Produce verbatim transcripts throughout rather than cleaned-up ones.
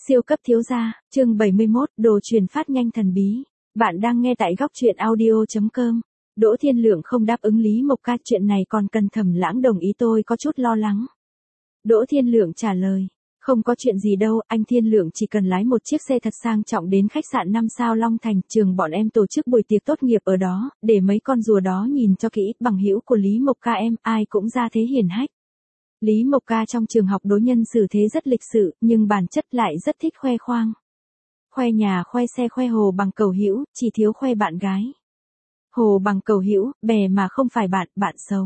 Siêu cấp thiếu gia, chương bảy mươi mốt, đồ truyền phát nhanh thần bí. Bạn đang nghe tại góc truyện audio chấm com. Đỗ Thiên Lượng không đáp ứng Lý Mộc Ca, chuyện này còn cần Thẩm Lãng đồng ý, tôi có chút lo lắng. Đỗ Thiên Lượng trả lời, không có chuyện gì đâu, anh Thiên Lượng chỉ cần lái một chiếc xe thật sang trọng đến khách sạn năm sao Long Thành, trường bọn em tổ chức buổi tiệc tốt nghiệp ở đó, để mấy con rùa đó nhìn cho kỹ, bằng hữu của Lý Mộc Ca em, ai cũng ra thế hiển hách. Lý Mộc Ca trong trường học đối nhân xử thế rất lịch sự, nhưng bản chất lại rất thích khoe khoang. Khoe nhà, khoe xe, khoe hồ bằng cầu hữu, chỉ thiếu khoe bạn gái. Hồ bằng cầu hữu, bè mà không phải bạn, bạn xấu.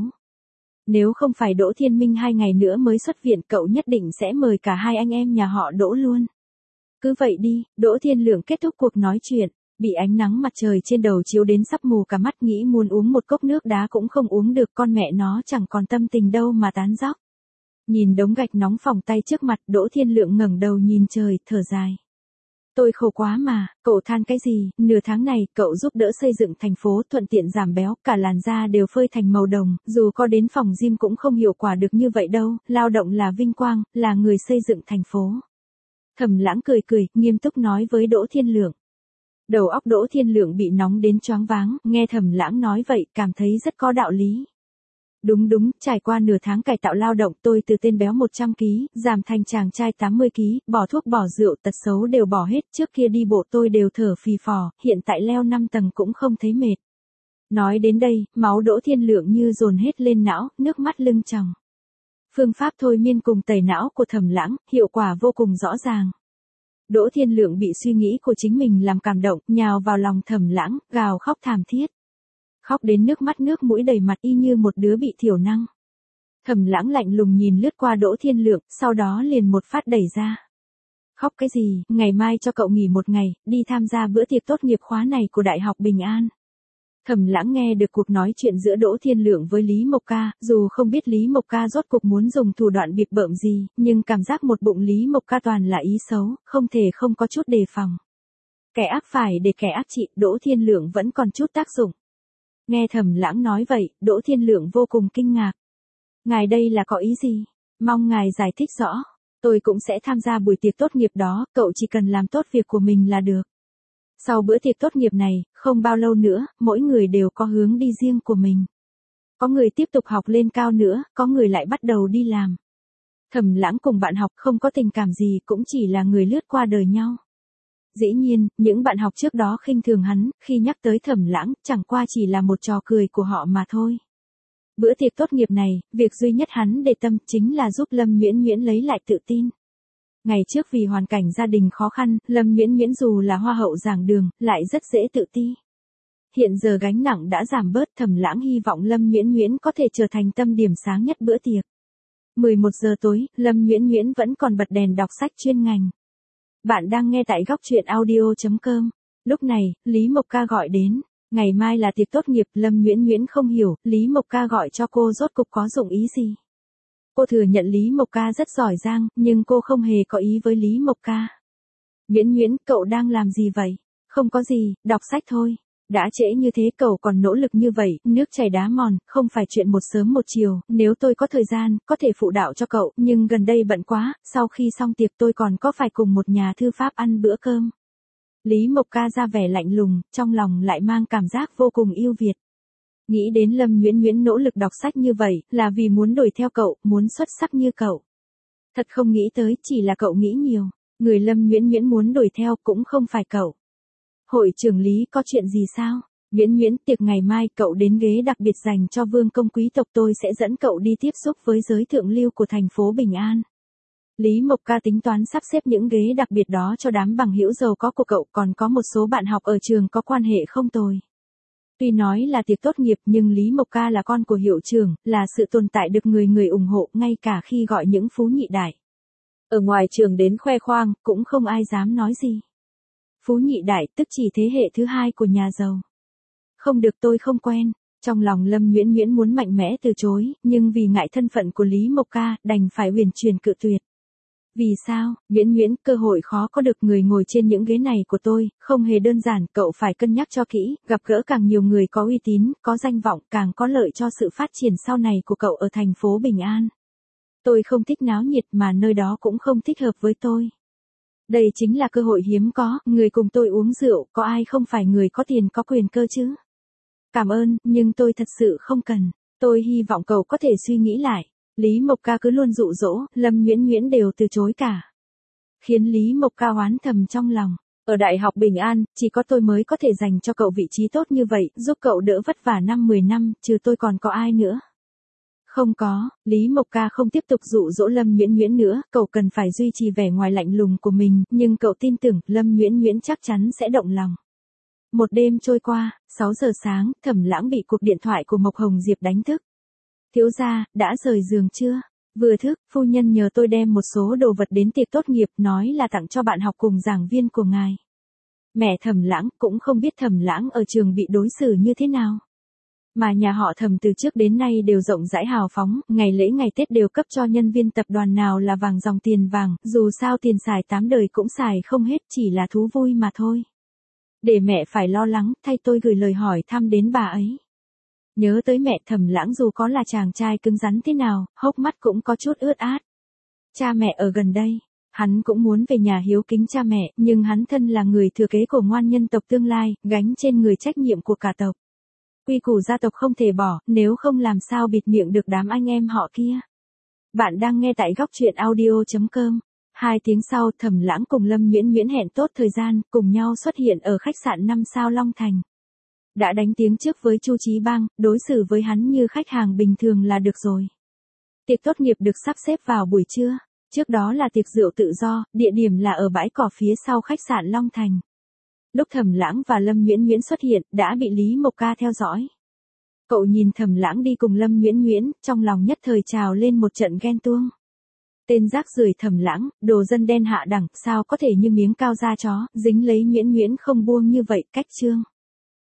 Nếu không phải Đỗ Thiên Minh hai ngày nữa mới xuất viện, cậu nhất định sẽ mời cả hai anh em nhà họ Đỗ luôn. Cứ vậy đi, Đỗ Thiên Lượng kết thúc cuộc nói chuyện, bị ánh nắng mặt trời trên đầu chiếu đến sắp mù cả mắt, nghĩ muốn uống một cốc nước đá cũng không uống được, con mẹ nó chẳng còn tâm tình đâu mà tán dóc. Nhìn đống gạch nóng phỏng tay trước mặt, Đỗ Thiên Lượng ngẩng đầu nhìn trời, thở dài. Tôi khổ quá mà, cậu than cái gì, nửa tháng này, cậu giúp đỡ xây dựng thành phố, thuận tiện giảm béo, cả làn da đều phơi thành màu đồng, dù có đến phòng gym cũng không hiệu quả được như vậy đâu, lao động là vinh quang, là người xây dựng thành phố. Thẩm Lãng cười cười, nghiêm túc nói với Đỗ Thiên Lượng. Đầu óc Đỗ Thiên Lượng bị nóng đến choáng váng, nghe Thẩm Lãng nói vậy, cảm thấy rất có đạo lý. Đúng đúng, trải qua nửa tháng cải tạo lao động, tôi từ tên béo một trăm ki lô gam, giảm thành chàng trai tám mươi ki lô gam, bỏ thuốc bỏ rượu, tật xấu đều bỏ hết, trước kia đi bộ tôi đều thở phì phò, hiện tại leo năm tầng cũng không thấy mệt. Nói đến đây, máu Đỗ Thiên Lượng như dồn hết lên não, nước mắt lưng tròng. Phương pháp thôi miên cùng tẩy não của Thẩm Lãng, hiệu quả vô cùng rõ ràng. Đỗ Thiên Lượng bị suy nghĩ của chính mình làm cảm động, nhào vào lòng Thẩm Lãng, gào khóc thảm thiết. Khóc đến nước mắt nước mũi đầy mặt, y như một đứa bị thiểu năng. Thẩm Lãng lạnh lùng nhìn lướt qua Đỗ Thiên Lượng, sau đó liền một phát đẩy ra. Khóc cái gì, ngày mai cho cậu nghỉ một ngày, đi tham gia bữa tiệc tốt nghiệp khóa này của Đại học Bình An. Thẩm Lãng nghe được cuộc nói chuyện giữa Đỗ Thiên Lượng với Lý Mộc Ca, dù không biết Lý Mộc Ca rốt cuộc muốn dùng thủ đoạn bịp bợm gì, nhưng cảm giác một bụng Lý Mộc Ca toàn là ý xấu, không thể không có chút đề phòng. Kẻ ác phải để kẻ ác trị, Đỗ Thiên Lượng vẫn còn chút tác dụng. Nghe Thẩm Lãng nói vậy, Đỗ Thiên Lượng vô cùng kinh ngạc. Ngài đây là có ý gì? Mong ngài giải thích rõ. Tôi cũng sẽ tham gia buổi tiệc tốt nghiệp đó, cậu chỉ cần làm tốt việc của mình là được. Sau bữa tiệc tốt nghiệp này, không bao lâu nữa, mỗi người đều có hướng đi riêng của mình. Có người tiếp tục học lên cao nữa, có người lại bắt đầu đi làm. Thẩm Lãng cùng bạn học không có tình cảm gì, cũng chỉ là người lướt qua đời nhau. Dĩ nhiên, những bạn học trước đó khinh thường hắn, khi nhắc tới Thẩm Lãng, chẳng qua chỉ là một trò cười của họ mà thôi. Bữa tiệc tốt nghiệp này, việc duy nhất hắn để tâm chính là giúp Lâm Nguyễn Nguyễn lấy lại tự tin. Ngày trước vì hoàn cảnh gia đình khó khăn, Lâm Nguyễn Nguyễn dù là hoa hậu giảng đường, lại rất dễ tự ti. Hiện giờ gánh nặng đã giảm bớt, Thẩm Lãng hy vọng Lâm Nguyễn Nguyễn có thể trở thành tâm điểm sáng nhất bữa tiệc. mười một giờ tối, Lâm Nguyễn Nguyễn vẫn còn bật đèn đọc sách chuyên ngành. Bạn đang nghe tại góc truyện audio chấm com. Lúc này, Lý Mộc Ca gọi đến. Ngày mai là tiệc tốt nghiệp, Lâm Nguyễn Nguyễn không hiểu, Lý Mộc Ca gọi cho cô rốt cục có dụng ý gì. Cô thừa nhận Lý Mộc Ca rất giỏi giang, nhưng cô không hề có ý với Lý Mộc Ca. Nguyễn Nguyễn, cậu đang làm gì vậy? Không có gì, đọc sách thôi. Đã trễ như thế cậu còn nỗ lực như vậy, nước chảy đá mòn, không phải chuyện một sớm một chiều, nếu tôi có thời gian, có thể phụ đạo cho cậu, nhưng gần đây bận quá, sau khi xong tiệc tôi còn có phải cùng một nhà thư pháp ăn bữa cơm. Lý Mộc Ca ra vẻ lạnh lùng, trong lòng lại mang cảm giác vô cùng yêu Việt. Nghĩ đến Lâm Nguyễn Nguyễn nỗ lực đọc sách như vậy, là vì muốn đuổi theo cậu, muốn xuất sắc như cậu. Thật không nghĩ tới, chỉ là cậu nghĩ nhiều, người Lâm Nguyễn Nguyễn muốn đuổi theo cũng không phải cậu. Hội trưởng Lý có chuyện gì sao? Nguyễn Nguyễn, tiệc ngày mai cậu đến ghế đặc biệt dành cho vương công quý tộc, tôi sẽ dẫn cậu đi tiếp xúc với giới thượng lưu của thành phố Bình An. Lý Mộc Ca tính toán sắp xếp những ghế đặc biệt đó cho đám bằng hữu giàu có của cậu, còn có một số bạn học ở trường có quan hệ không tồi. Tuy nói là tiệc tốt nghiệp nhưng Lý Mộc Ca là con của hiệu trưởng, là sự tồn tại được người người ủng hộ ngay cả khi gọi những phú nhị đại. Ở ngoài trường đến khoe khoang, cũng không ai dám nói gì. Phú nhị đại tức chỉ thế hệ thứ hai của nhà giàu. Không được, tôi không quen. Trong lòng Lâm Nguyễn Nguyễn muốn mạnh mẽ từ chối, nhưng vì ngại thân phận của Lý Mộc Ca, đành phải uyển chuyển cự tuyệt. Vì sao, Nguyễn Nguyễn, cơ hội khó có được, người ngồi trên những ghế này của tôi, không hề đơn giản, cậu phải cân nhắc cho kỹ, gặp gỡ càng nhiều người có uy tín, có danh vọng, càng có lợi cho sự phát triển sau này của cậu ở thành phố Bình An. Tôi không thích náo nhiệt mà nơi đó cũng không thích hợp với tôi. Đây chính là cơ hội hiếm có, người cùng tôi uống rượu, có ai không phải người có tiền có quyền cơ chứ? Cảm ơn, nhưng tôi thật sự không cần. Tôi hy vọng cậu có thể suy nghĩ lại. Lý Mộc Ca cứ luôn dụ dỗ, Lâm Nguyễn Nguyễn đều từ chối cả. Khiến Lý Mộc Ca oán thầm trong lòng. Ở Đại học Bình An, chỉ có tôi mới có thể dành cho cậu vị trí tốt như vậy, giúp cậu đỡ vất vả năm mười năm, trừ tôi còn có ai nữa. Không có, Lý Mộc Ca không tiếp tục dụ dỗ Lâm Nguyễn Nguyễn nữa, cậu cần phải duy trì vẻ ngoài lạnh lùng của mình, nhưng cậu tin tưởng Lâm Nguyễn Nguyễn chắc chắn sẽ động lòng. Một đêm trôi qua, sáu giờ sáng, Thẩm Lãng bị cuộc điện thoại của Mộc Hồng Diệp đánh thức. Thiếu gia, đã rời giường chưa? Vừa thức, phu nhân nhờ tôi đem một số đồ vật đến tiệc tốt nghiệp, nói là tặng cho bạn học cùng giảng viên của ngài. Mẹ Thẩm Lãng cũng không biết Thẩm Lãng ở trường bị đối xử như thế nào. Mà nhà họ Thẩm từ trước đến nay đều rộng rãi hào phóng, ngày lễ ngày Tết đều cấp cho nhân viên tập đoàn nào là vàng dòng tiền vàng, dù sao tiền xài tám đời cũng xài không hết, chỉ là thú vui mà thôi. Để mẹ phải lo lắng, thay tôi gửi lời hỏi thăm đến bà ấy. Nhớ tới mẹ, Thẩm Lãng dù có là chàng trai cứng rắn thế nào, hốc mắt cũng có chút ướt át. Cha mẹ ở gần đây, hắn cũng muốn về nhà hiếu kính cha mẹ, nhưng hắn thân là người thừa kế của ngoan nhân tộc tương lai, gánh trên người trách nhiệm của cả tộc. Quy củ gia tộc không thể bỏ, nếu không làm sao bịt miệng được đám anh em họ kia. Bạn đang nghe tại góc truyện audio chấm com. Hai tiếng sau, Thẩm Lãng cùng Lâm Nguyễn Nguyễn hẹn tốt thời gian, cùng nhau xuất hiện ở khách sạn năm sao Long Thành. Đã đánh tiếng trước với Chu Chí Bang, đối xử với hắn như khách hàng bình thường là được rồi. Tiệc tốt nghiệp được sắp xếp vào buổi trưa, trước đó là tiệc rượu tự do, địa điểm là ở bãi cỏ phía sau khách sạn Long Thành. Lúc Thẩm Lãng và Lâm Nguyễn Nguyễn xuất hiện, đã bị Lý Mộc Ca theo dõi. Cậu nhìn Thẩm Lãng đi cùng Lâm Nguyễn Nguyễn, trong lòng nhất thời trào lên một trận ghen tuông. Tên rác rưởi Thẩm Lãng, đồ dân đen hạ đẳng, sao có thể như miếng cao da chó, dính lấy Nguyễn Nguyễn không buông như vậy, cách trương.